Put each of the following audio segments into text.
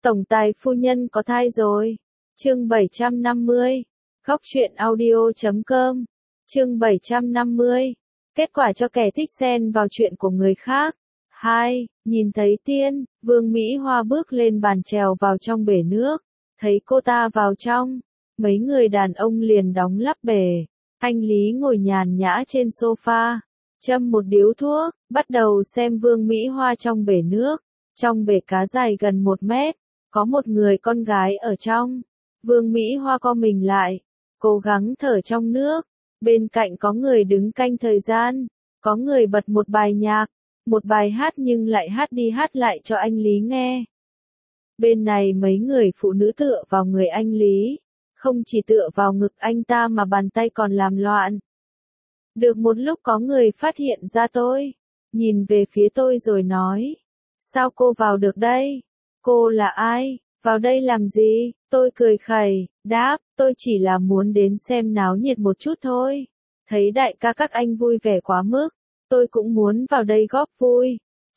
Tổng tài phu nhân có thai rồi. Chương 750. Góc truyện audio.com. Chương 750. Kết quả cho kẻ thích xen vào chuyện của người khác. 2. Nhìn thấy Tiên, Vương Mỹ Hoa bước lên bàn trèo vào trong bể nước. Thấy cô ta vào trong, mấy người đàn ông liền đóng lắp bể. Anh Lý ngồi nhàn nhã trên sofa, châm một điếu thuốc, bắt đầu xem Vương Mỹ Hoa trong bể nước. Trong bể cá dài gần 1 mét, có một người con gái ở trong. Vương Mỹ Hoa co mình lại, cố gắng thở trong nước. Bên cạnh có người đứng canh thời gian, có người bật một bài nhạc, một bài hát nhưng lại hát đi hát lại cho anh Lý nghe. Bên này mấy người phụ nữ tựa vào người anh Lý, không chỉ tựa vào ngực anh ta mà bàn tay còn làm loạn. Được một lúc có người phát hiện ra tôi, nhìn về phía tôi rồi nói, sao cô vào được đây? Cô là ai? Vào đây làm gì? Tôi cười khẩy, đáp, tôi chỉ là muốn đến xem náo nhiệt một chút thôi. Thấy đại ca các anh vui vẻ quá mức, tôi cũng muốn vào đây góp vui.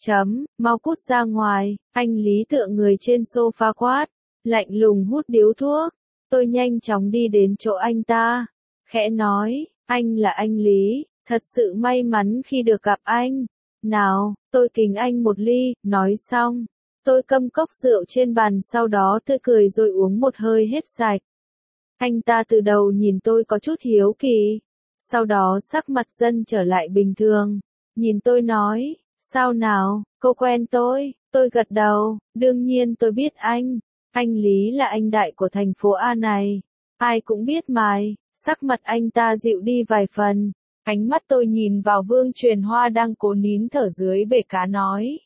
Mau cút ra ngoài, anh Lý tựa người trên sofa quát, lạnh lùng hút điếu thuốc. Tôi nhanh chóng đi đến chỗ anh ta, khẽ nói, anh là anh Lý, thật sự may mắn khi được gặp anh. Nào, tôi kính anh một ly, nói xong. Tôi câm cốc rượu trên bàn sau đó tươi cười rồi uống một hơi hết sạch. Anh ta từ đầu nhìn tôi có chút hiếu kỳ, sau đó sắc mặt dần trở lại bình thường, nhìn tôi nói, sao nào, cô quen tôi gật đầu, đương nhiên tôi biết anh Lý là anh đại của thành phố A này, ai cũng biết mài, sắc mặt anh ta dịu đi vài phần, ánh mắt tôi nhìn vào Vương Truyền Hoa đang cố nín thở dưới bể cá nói.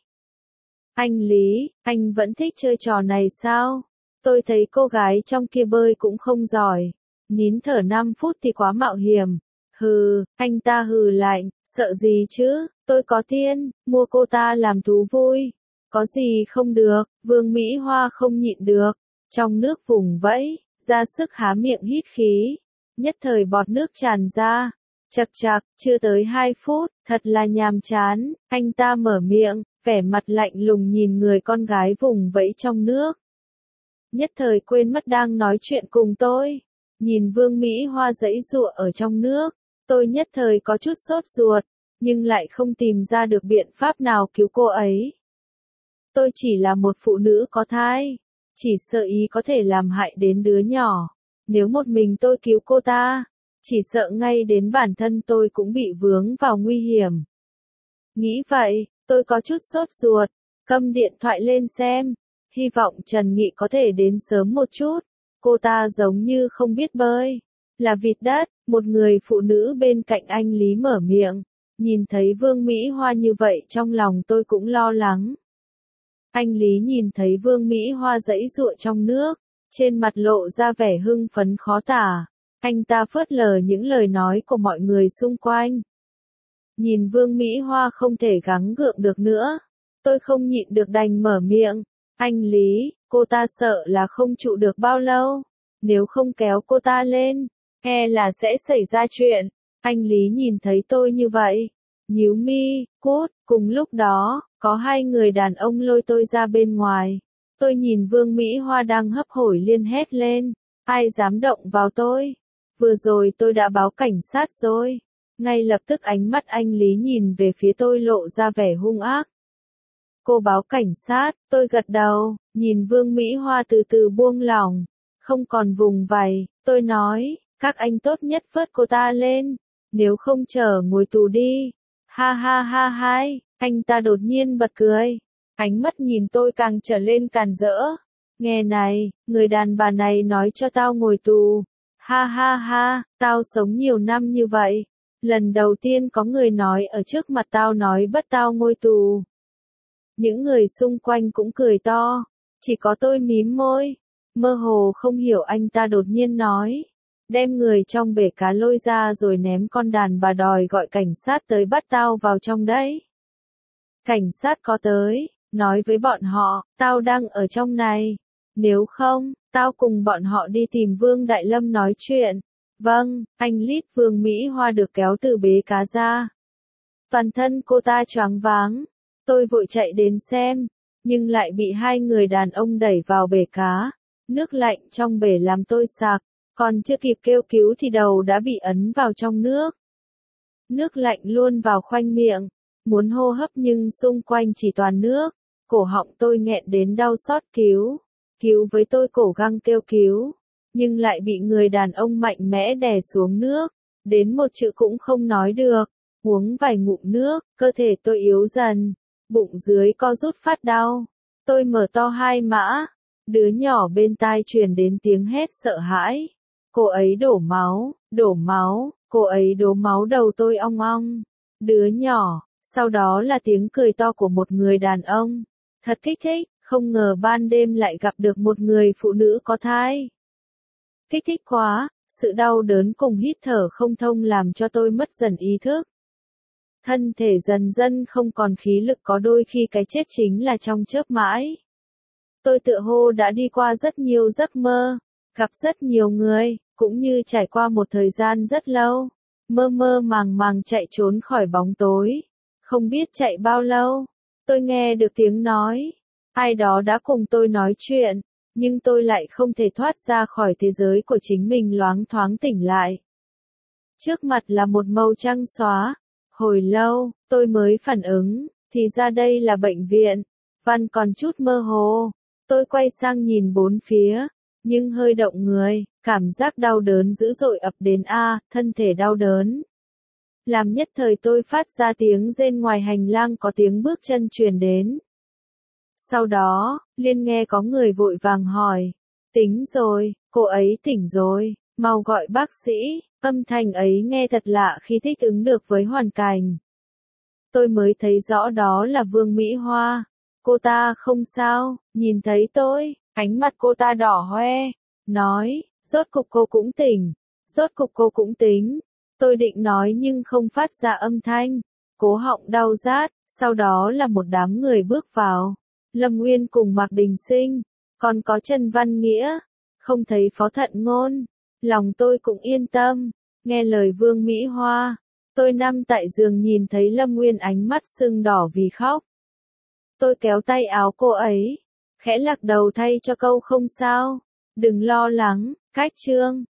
Anh Lý, anh vẫn thích chơi trò này sao? Tôi thấy cô gái trong kia bơi cũng không giỏi. Nín thở 5 phút thì quá mạo hiểm. Hừ, anh ta hừ lạnh, sợ gì chứ? Tôi có tiền, mua cô ta làm thú vui. Có gì không được, Vương Mỹ Hoa không nhịn được. Trong nước vùng vẫy, ra sức há miệng hít khí. Nhất thời bọt nước tràn ra. Chậc chậc, chưa tới 2 phút, thật là nhàm chán. Anh ta mở miệng, vẻ mặt lạnh lùng nhìn người con gái vùng vẫy trong nước. Nhất thời quên mất đang nói chuyện cùng tôi. Nhìn Vương Mỹ Hoa giãy giụa ở trong nước, tôi nhất thời có chút sốt ruột, nhưng lại không tìm ra được biện pháp nào cứu cô ấy. Tôi chỉ là một phụ nữ có thai, chỉ sợ ý có thể làm hại đến đứa nhỏ. Nếu một mình tôi cứu cô ta, chỉ sợ ngay đến bản thân tôi cũng bị vướng vào nguy hiểm. Nghĩ vậy, tôi có chút sốt ruột, cầm điện thoại lên xem, hy vọng Trần Nghị có thể đến sớm một chút. Cô ta giống như không biết bơi, là vịt đất. Một người phụ nữ bên cạnh anh Lý mở miệng, nhìn thấy Vương Mỹ Hoa như vậy trong lòng tôi cũng lo lắng. Anh Lý nhìn thấy Vương Mỹ Hoa giãy giụa trong nước, trên mặt lộ ra vẻ hưng phấn khó tả. Anh ta phớt lờ những lời nói của mọi người xung quanh. Nhìn Vương Mỹ Hoa không thể gắng gượng được nữa, tôi không nhịn được đành mở miệng. Anh Lý, cô ta sợ là không trụ được bao lâu. Nếu không kéo cô ta lên, e là sẽ xảy ra chuyện. Anh Lý nhìn thấy tôi như vậy, nhíu mi, cút. Cùng lúc đó, có 2 người đàn ông lôi tôi ra bên ngoài. Tôi nhìn Vương Mỹ Hoa đang hấp hối liên hét lên. Ai dám động vào tôi? Vừa rồi tôi đã báo cảnh sát rồi. Ngay lập tức ánh mắt anh Lý nhìn về phía tôi lộ ra vẻ hung ác. Cô báo cảnh sát, tôi gật đầu, nhìn Vương Mỹ Hoa từ từ buông lỏng, không còn vùng vẫy, tôi nói, các anh tốt nhất vớt cô ta lên, nếu không chờ ngồi tù đi. Ha ha ha hai, anh ta đột nhiên bật cười, ánh mắt nhìn tôi càng trở lên càn rỡ. Nghe này, người đàn bà này nói cho tao ngồi tù. Ha ha ha, tao sống nhiều năm như vậy. Lần đầu tiên có người nói ở trước mặt tao nói bắt tao ngồi tù. Những người xung quanh cũng cười to, chỉ có tôi mím môi, mơ hồ không hiểu anh ta đột nhiên nói. Đem người trong bể cá lôi ra rồi ném con đàn bà đòi gọi cảnh sát tới bắt tao vào trong đấy. Cảnh sát có tới, nói với bọn họ, tao đang ở trong này. Nếu không, tao cùng bọn họ đi tìm Vương Đại Lâm nói chuyện. Vâng, anh Lít. Vương Mỹ Hoa được kéo từ bể cá ra. Toàn thân cô ta choáng váng. Tôi vội chạy đến xem. nhưng lại bị hai người đàn ông đẩy vào bể cá. Nước lạnh trong bể làm tôi sặc, còn chưa kịp kêu cứu thì đầu đã bị ấn vào trong nước. Nước lạnh luôn vào khoanh miệng, muốn hô hấp nhưng xung quanh chỉ toàn nước, cổ họng tôi nghẹn đến đau xót cứu. Cứu với tôi cổ gắng kêu cứu, nhưng lại bị người đàn ông mạnh mẽ đè xuống nước, đến một chữ cũng không nói được. Uống vài ngụm nước, cơ thể tôi yếu dần, bụng dưới co rút phát đau. Tôi mở to hai mã, đứa nhỏ bên tai truyền đến tiếng hét sợ hãi. Cô ấy đổ máu, cô ấy đổ máu đầu tôi ong ong. Đứa nhỏ, sau đó là tiếng cười to của một người đàn ông. Thật kích thích, không ngờ ban đêm lại gặp được một người phụ nữ có thai. Kích thích quá, sự đau đớn cùng hít thở không thông làm cho tôi mất dần ý thức. Thân thể dần dần không còn khí lực, có đôi khi cái chết chính là trong chớp mãi. Tôi tựa hồ đã đi qua rất nhiều giấc mơ, gặp rất nhiều người, cũng như trải qua một thời gian rất lâu, mơ mơ màng màng chạy trốn khỏi bóng tối. Không biết chạy bao lâu, tôi nghe được tiếng nói, ai đó đã cùng tôi nói chuyện, nhưng tôi lại không thể thoát ra khỏi thế giới của chính mình, loáng thoáng tỉnh lại. Trước mặt là một màu trắng xóa. Hồi lâu, tôi mới phản ứng, thì ra đây là bệnh viện. Văn còn chút mơ hồ. Tôi quay sang nhìn bốn phía, nhưng hơi động người, cảm giác đau đớn dữ dội ập đến thân thể đau đớn. Làm nhất thời tôi phát ra tiếng rên, ngoài hành lang có tiếng bước chân truyền đến. Sau đó, liền nghe có người vội vàng hỏi, tính rồi, cô ấy tỉnh rồi, mau gọi bác sĩ. Âm thanh ấy nghe thật lạ khi thích ứng được với hoàn cảnh. Tôi mới thấy rõ đó là Vương Mỹ Hoa. Cô ta không sao, nhìn thấy tôi, ánh mắt cô ta đỏ hoe, nói, rốt cục cô cũng tỉnh, rốt cục cô cũng tính. Tôi định nói nhưng không phát ra âm thanh, cố họng đau rát, sau đó là một đám người bước vào. Lâm Nguyên cùng Mạc Đình Sinh, còn có Trần Văn Nghĩa, không thấy Phó Thận Ngôn. Lòng tôi cũng yên tâm, nghe lời Vương Mỹ Hoa. Tôi nằm tại giường nhìn thấy Lâm Nguyên ánh mắt sưng đỏ vì khóc. Tôi kéo tay áo cô ấy, khẽ lắc đầu thay cho câu không sao, đừng lo lắng, cách chương.